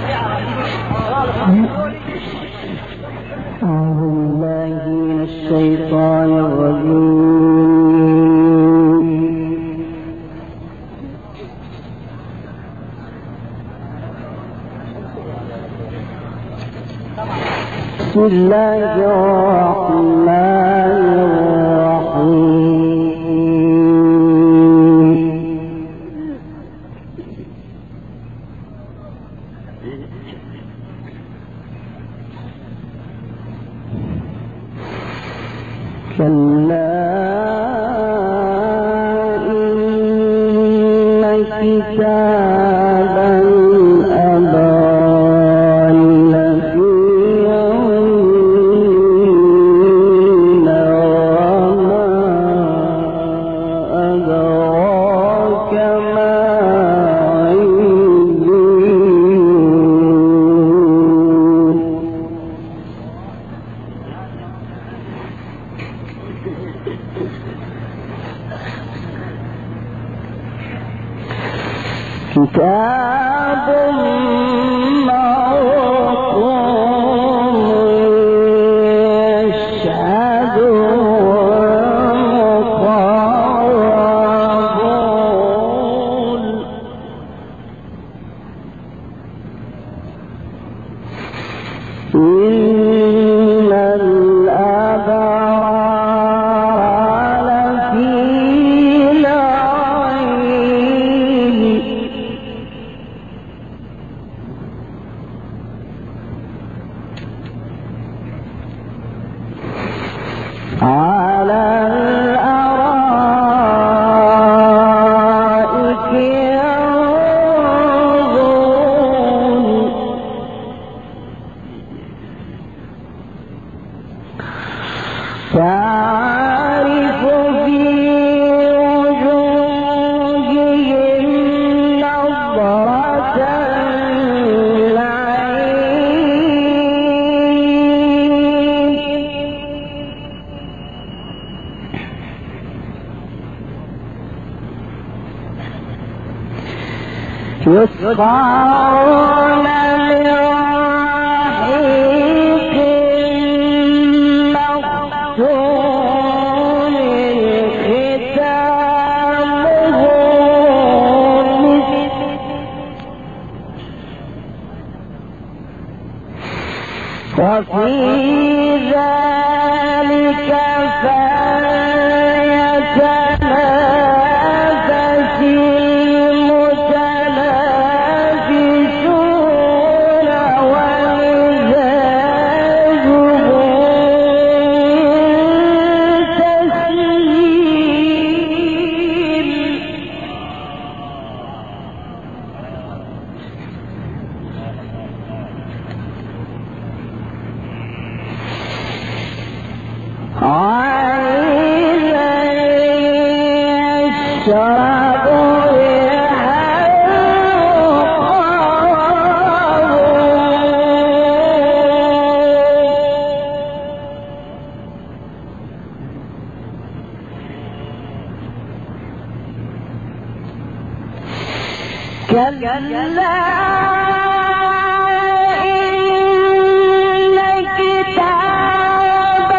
بسم الله الرحمن الرحيم. كلا إن كتاب الأبرار لفي عليين وما أدراك ما عليون. كتاب مرقوم يشهده المقربون. إن الأبرار لفي نعيم على الأرائك ينظرون. تعرف في وجوههم نضرة النعيم. يسقون من رحيق مختوم ختامه مسك وفي ذلك فليتنافس المتنافسون ومزاجه تسليم. عينا يشرب بها المقربون. كلا إن كتاب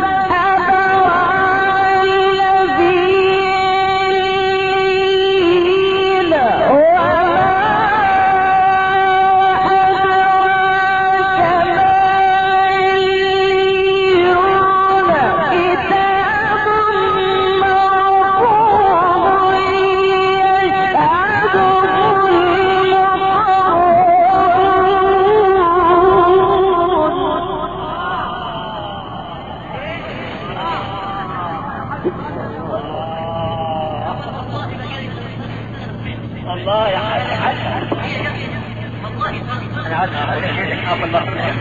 الأبرار لفي عليين وما أدراك ما عليون. كتاب مرقوم يشهده الله يا حاج انا عايز اقول لك الله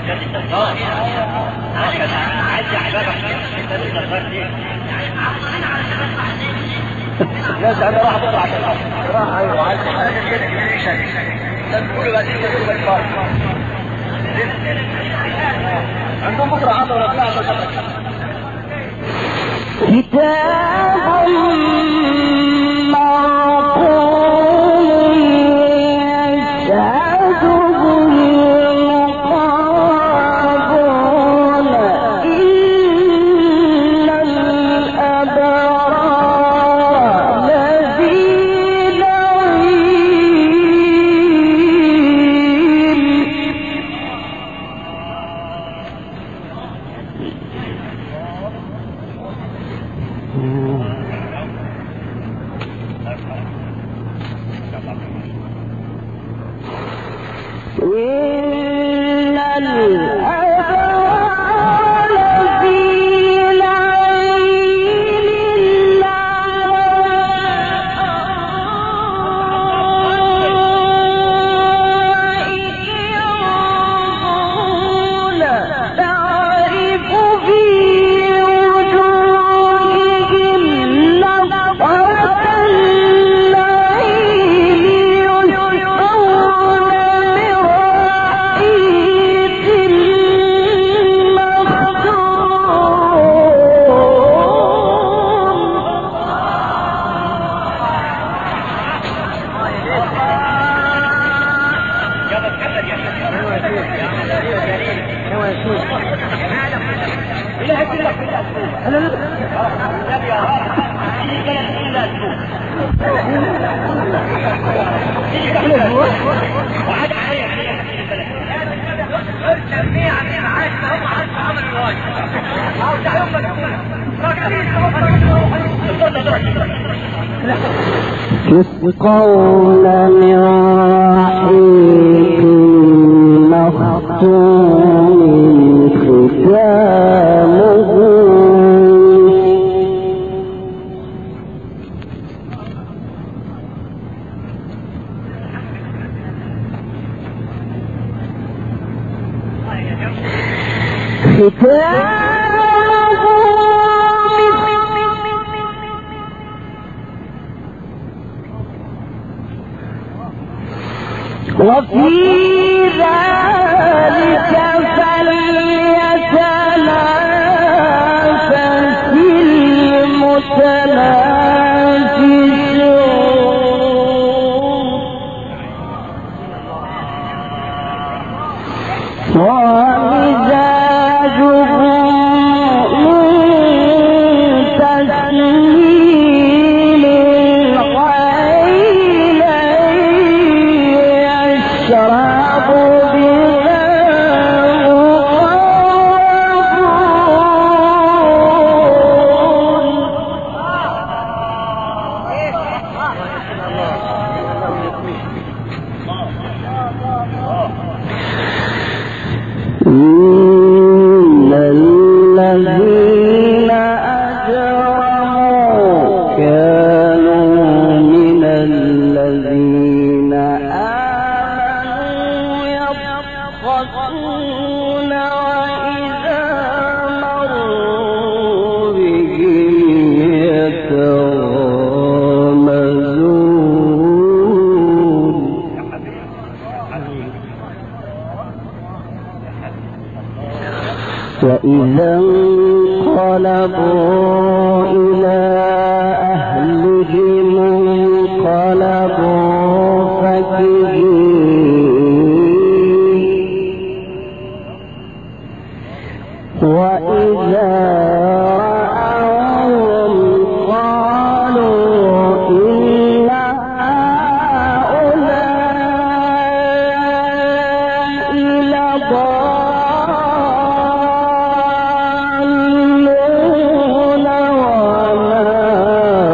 عايز احبابك انت لسه صغير ليه الناس انا راح بكره عشان راح ايوه عايز حاجه كده تقولوا بقى عندهم بكره عطوا ولا طلع كتاب مرقوم يشهده يسقون من رحيق مختوم ختامه وفي ذلك فليتنافس المتنافسون ومزاجه من تسليم الغيل يشرب بها إن الذين أجرموا كانوا من الذين آمنوا يضحكون وإذا مروا بهم يتغامزون وإذا انقلبوا إلى أهلهم انقلبوا فكهين وإذا رأوهم قالوا إن هؤلاء لضالون وما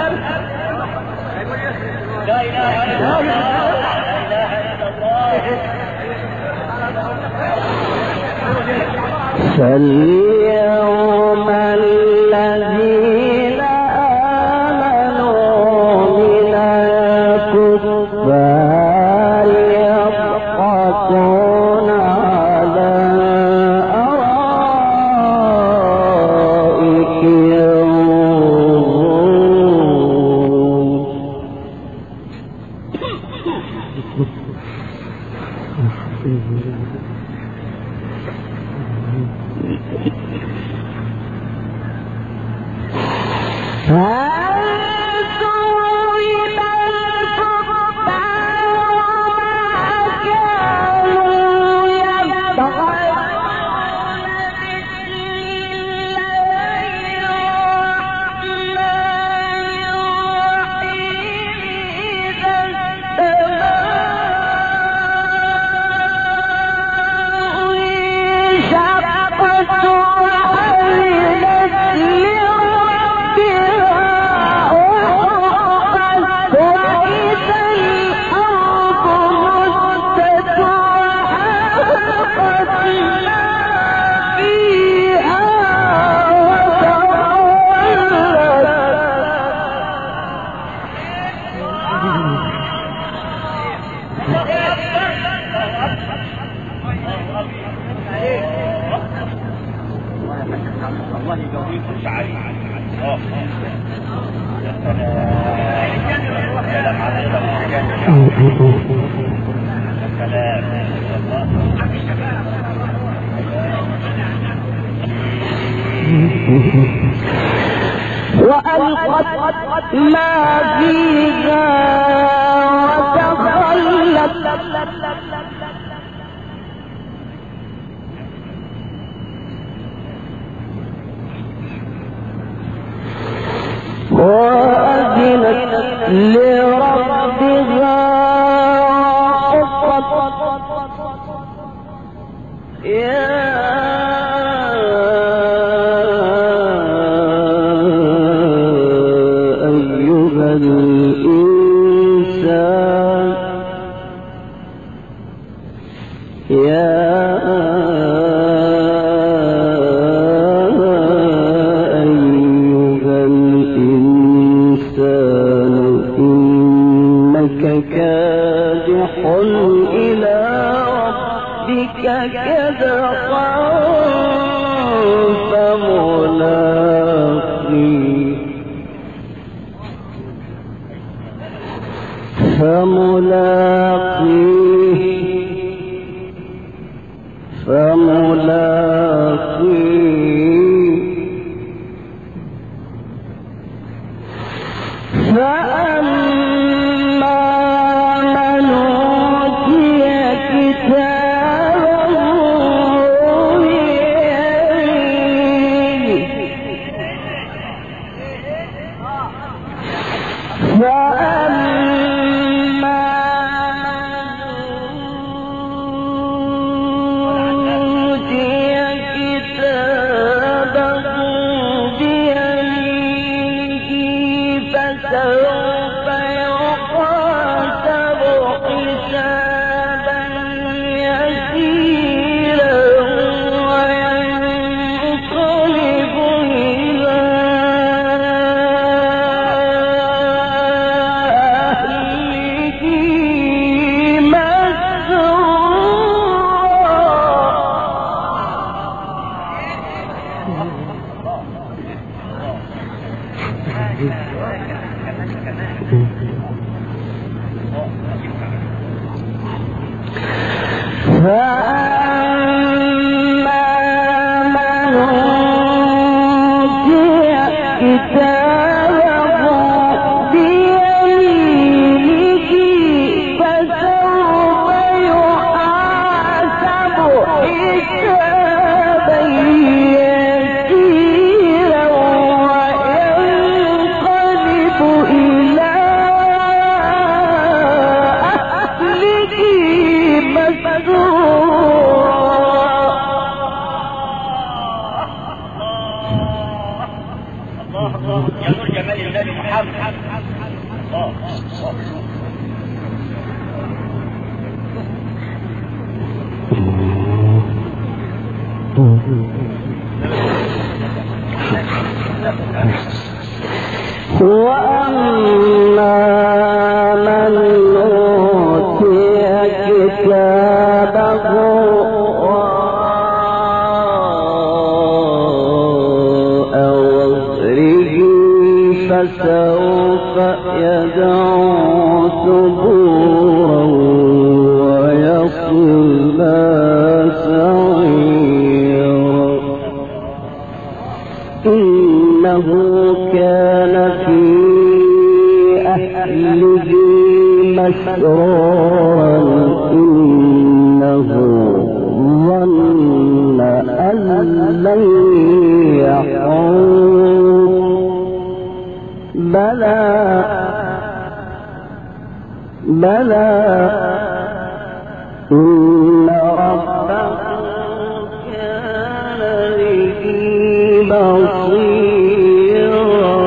لا اله الا الله لا اله الا الله. فاليوم الذين آمنوا من الكفار يضحكون على أرائكهم الله يقويكم سعادة. سلام وألقت ما فيها وتخلت وأذنت لربها وحقت يا أيها الإنسان كادح إلى ربك كدحا فأما وأما من أوتي كتابه وراء ظهره فسوف يدعو ثبورا ويصلى سعيرا إنه كان في أهله مسرورا إنه ظن أن لن يحور بلى إن ربه كان به بصيرا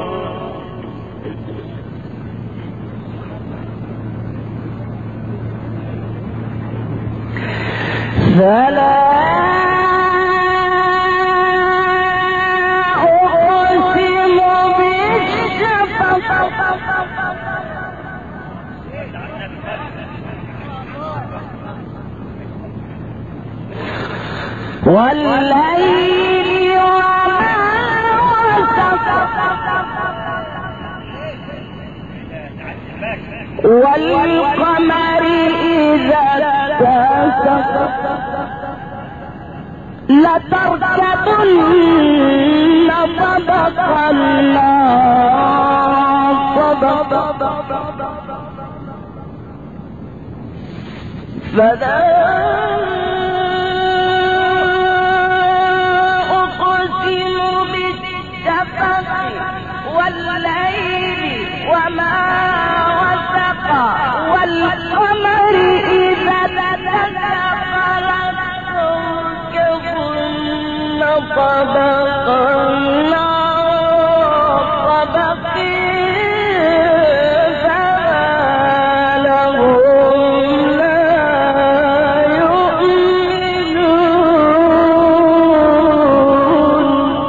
فلا أقسم بالشفق والليل وما وسق والقمر إذا اتسق لتركبن طبقا عن طبق فلا أقسم بالشفق والليل وما وسق والقمر إذا اتسق لتركبن طبقا عن طبق فما لهم لا يؤمنون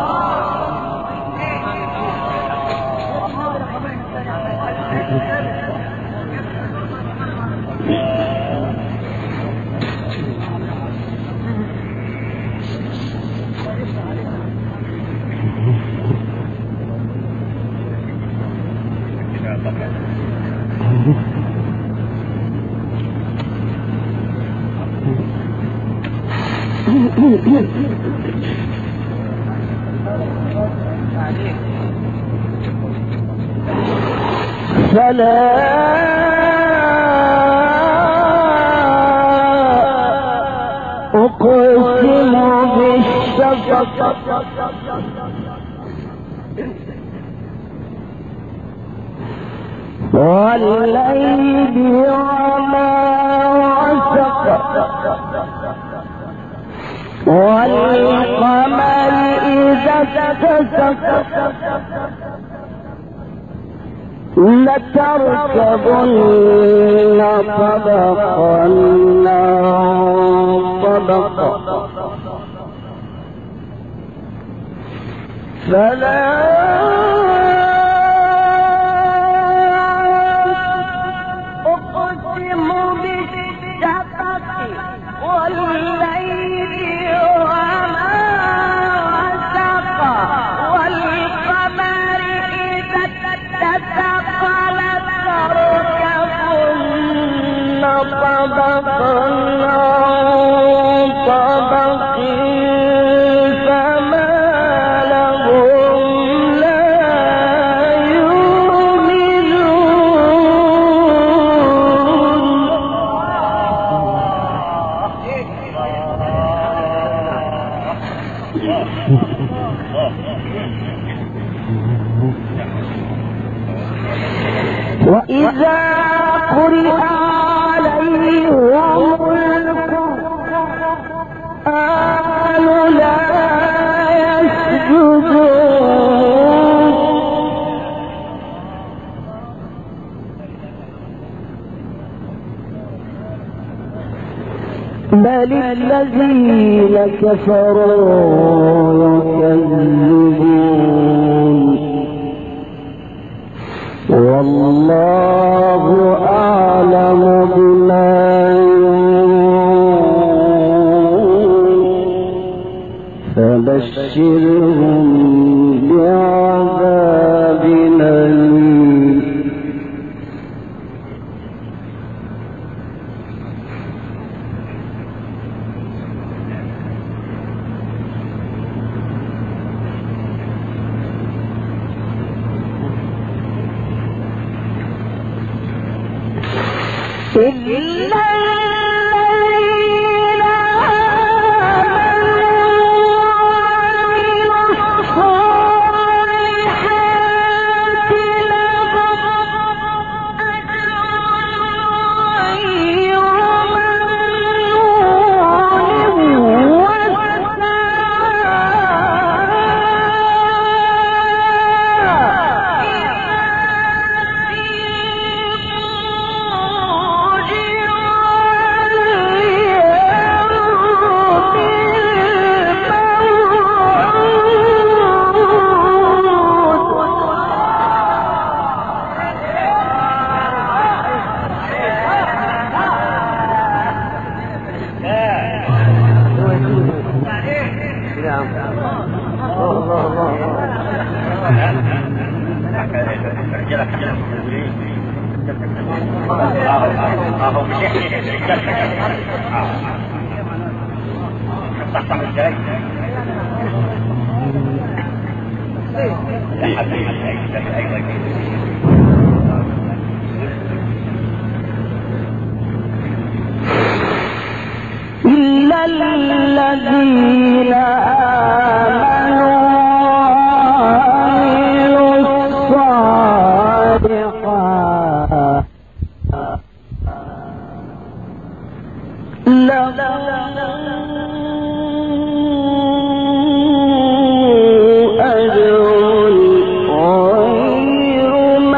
فلا أقسم بالشفق والليل وما وسق والقمر إذا اتسق لتركبن طبقا عن طبق فلا أقسم بالشفق والليل وما وسق والقمر إذا اتسق لتركبن طبقا عن طبق فما لهم لا يؤمنون وإذا قرئ عليهم القرآن لا يسجدون بل الذين كفروا يكذبون والله أعلم بما يوعون فبشرهم بعذاب أليم إلا الذين آمنوا وعملوا الصالحات لهم أجر غير إلا الذين آمنوا وعملوا الصالحات لهم أجر غير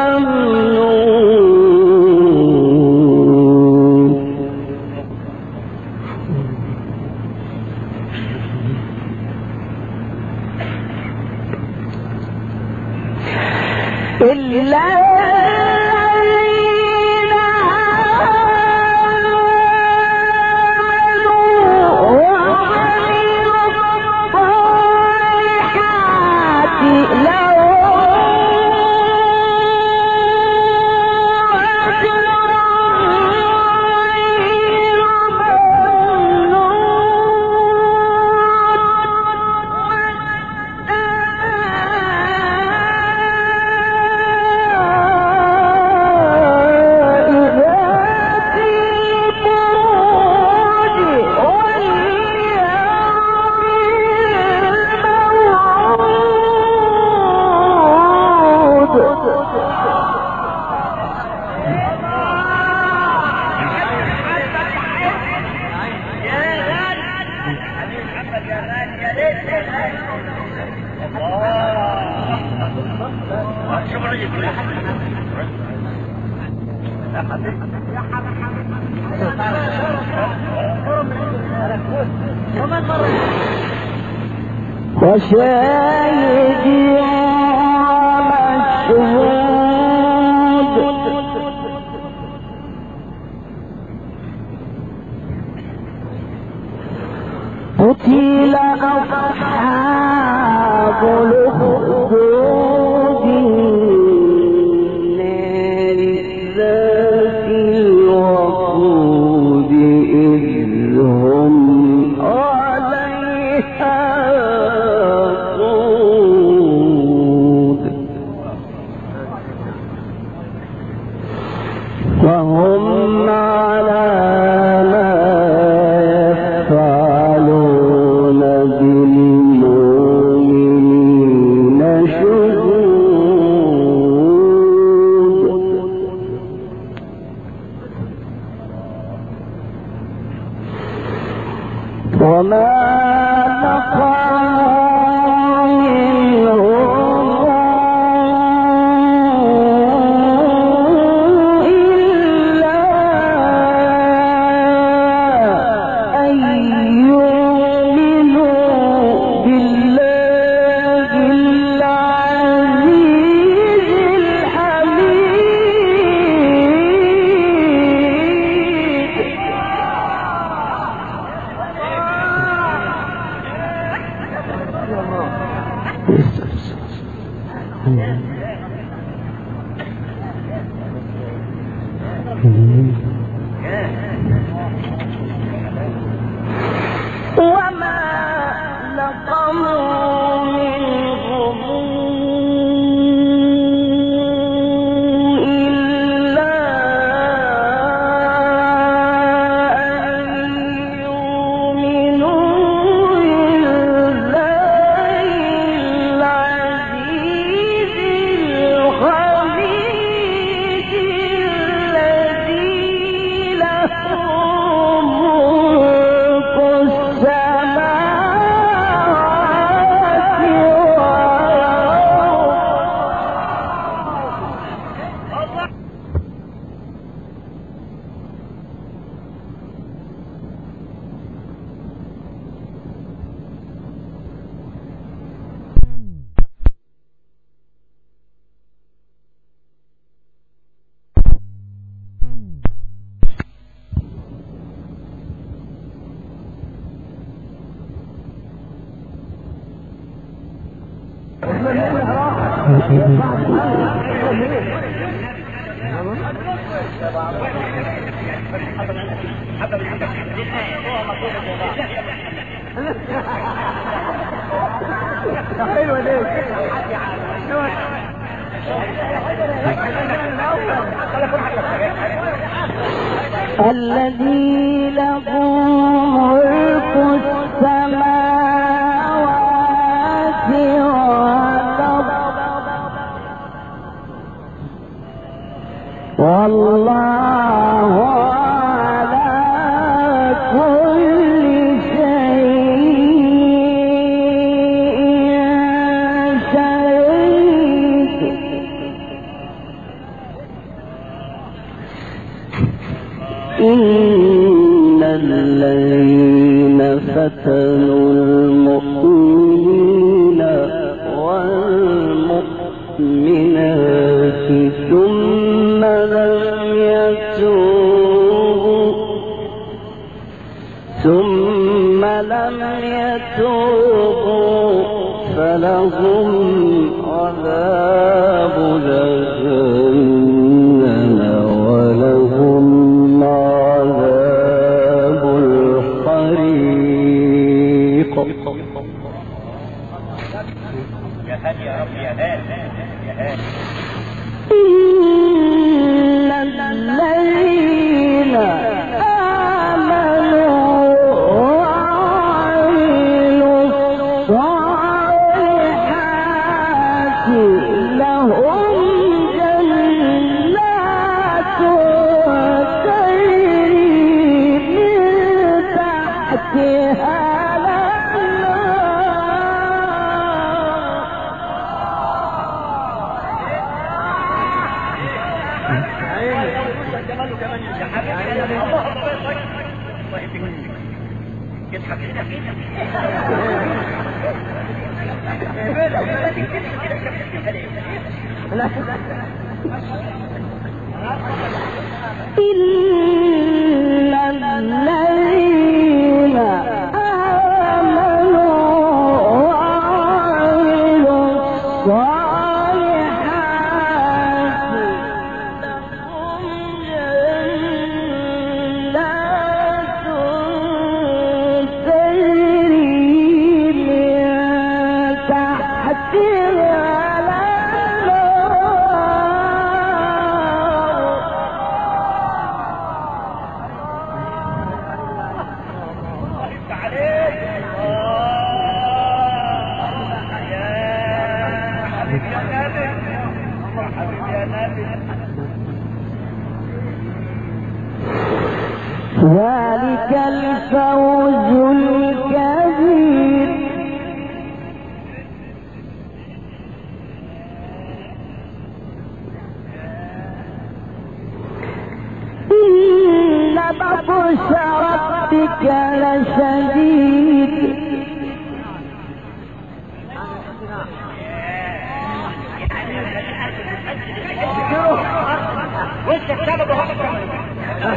ممنون إلا الذين آمنوا وعملوا الصالحات لهم أجر غير وشاهد ومشهود قتل أصحاب الأخدود النار ذات الوقود إذ هم عليها قعود وهم على ما يفعلون بالمؤمنين شهود وما نقموا منهم إلا أن وما نقموا منهم إلا أن يؤمنوا بالله العزيز الحميد الذي له ملك السماوات والأرض. الذي له ملك السماوات والأرض والله على كل شيء شهيد. إن الذين فتنوا المؤمنين والمؤمنات ثم لم يتوبوا فلهم عذاب جهنم ولهم عذاب الحريق. يا هادي يا رب يا هادي يا هادي. إن الذين آمنوا وعملوا الصالحات لهم جنات تجري من تحتها إن الذين آمنوا وعملوا الصالحات لهم جنات تجري من تحتها ذلك الفوز الكبير. إن بطش ربك لشديد.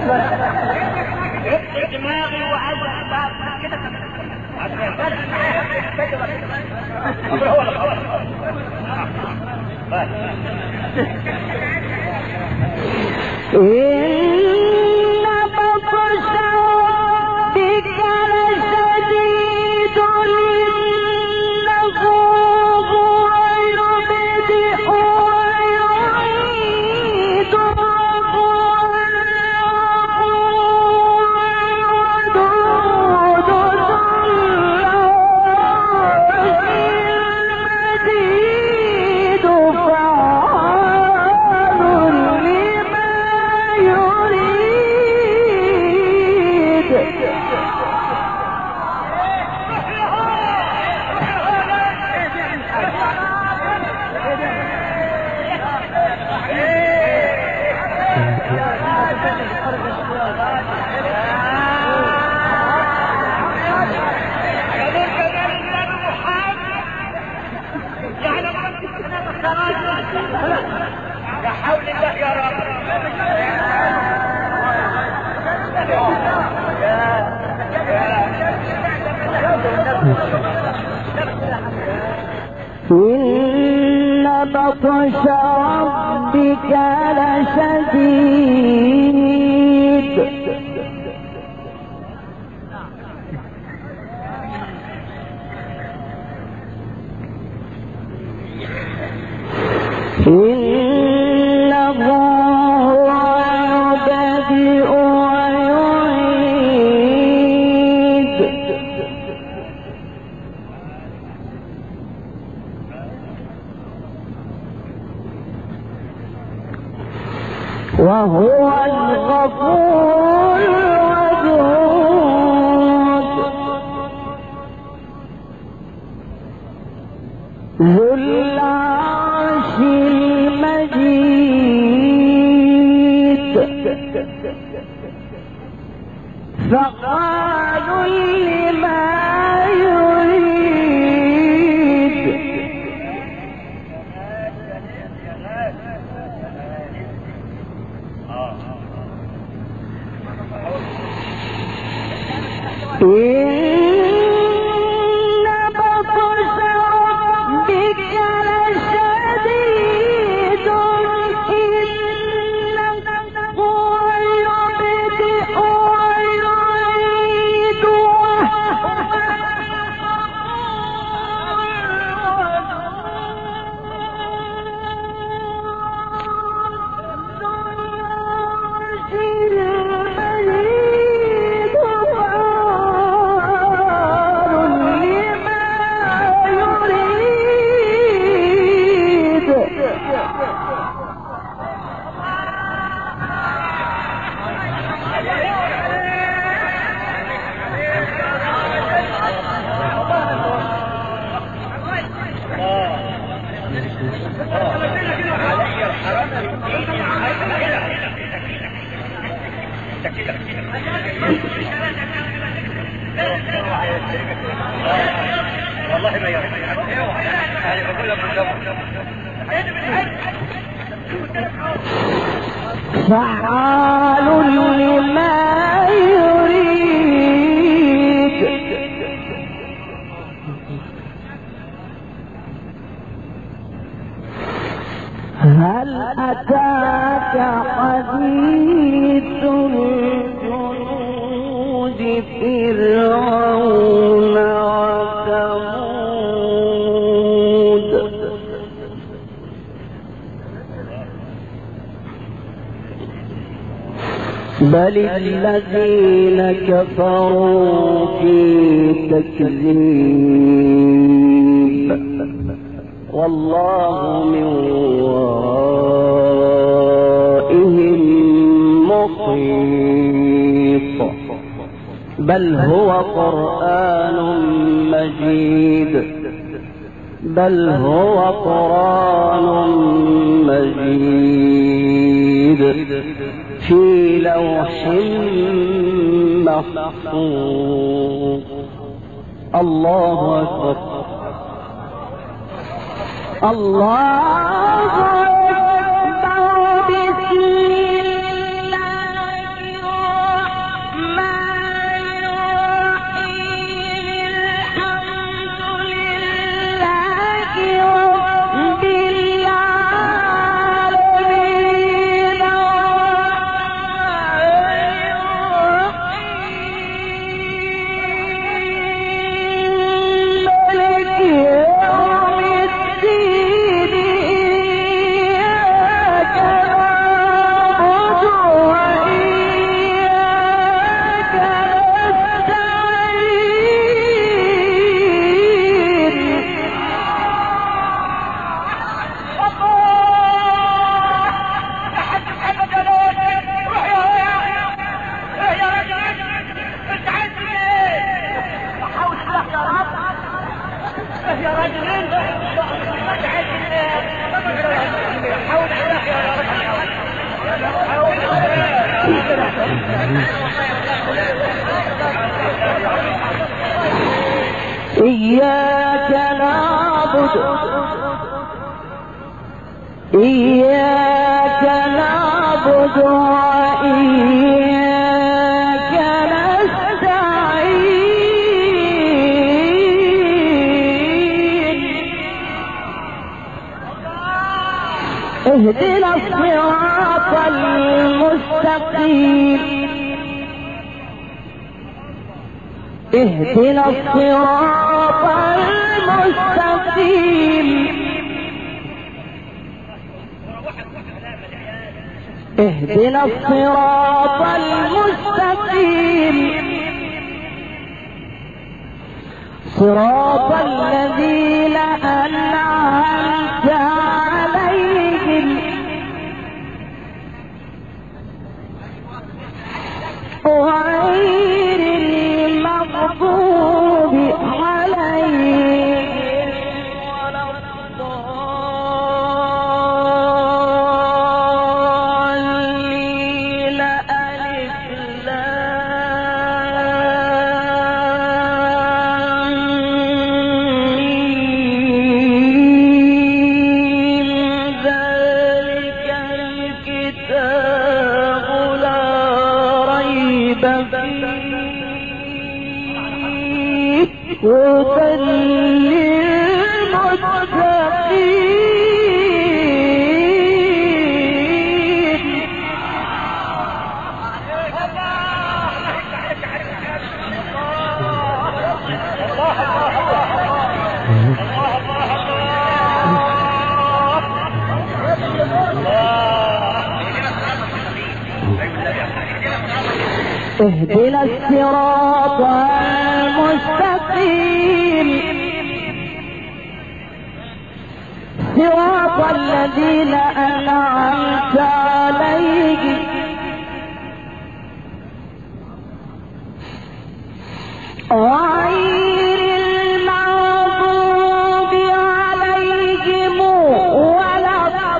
دماغي وعايز كده لا حول الله يا رب. إن بطش ربك لشديد إنه هو يبدئ ويعيد وهو الغفور الودود ذو العرش المجيد فعال لما يريد إن بطش ربك لشديد إنه هو يبدئ ويعيد والله ما يعرف. يعني بقول لك فعال لما يريد هل أتاك حديث الجنود فرعون وثمود بل الذين كفروا في تكذيب والله من ورائهم محيط بل هو قرآن مجيد بل هو قرآن مجيد في لوح محفوظ الله أكبر الله أكبر بسم الله الرحمن الرحيم الحمد يا راجل انت حاول عليك يا راجل. إياك نعبد إياك نعبد وإياك نستعين اهدنا الصراط المستقيم اهدنا الصراط المستقيم اهدنا الصراط المستقيم صراط الذين أنعمت عليهم غير المغضوب عليهم ولا الضالين ألف لام ميم ذلك الكتاب لا ريب فيه هدى للمتقين. اهدنا الصراط المستقيم صراط الذين أنعمت عليهم غير المغضوب عليهم ولا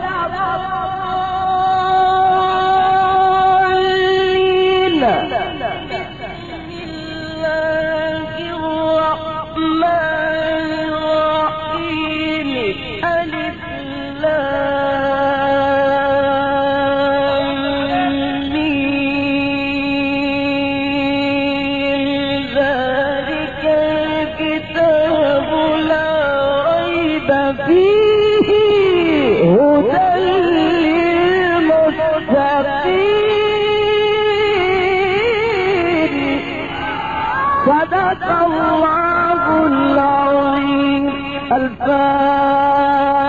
الضالين. بسم الله الرحمن الرحيم ألف لام ميم ذلك الكتاب لا ريب فيه هدى للمتقين. صدق الله العظيم. الفاتحة.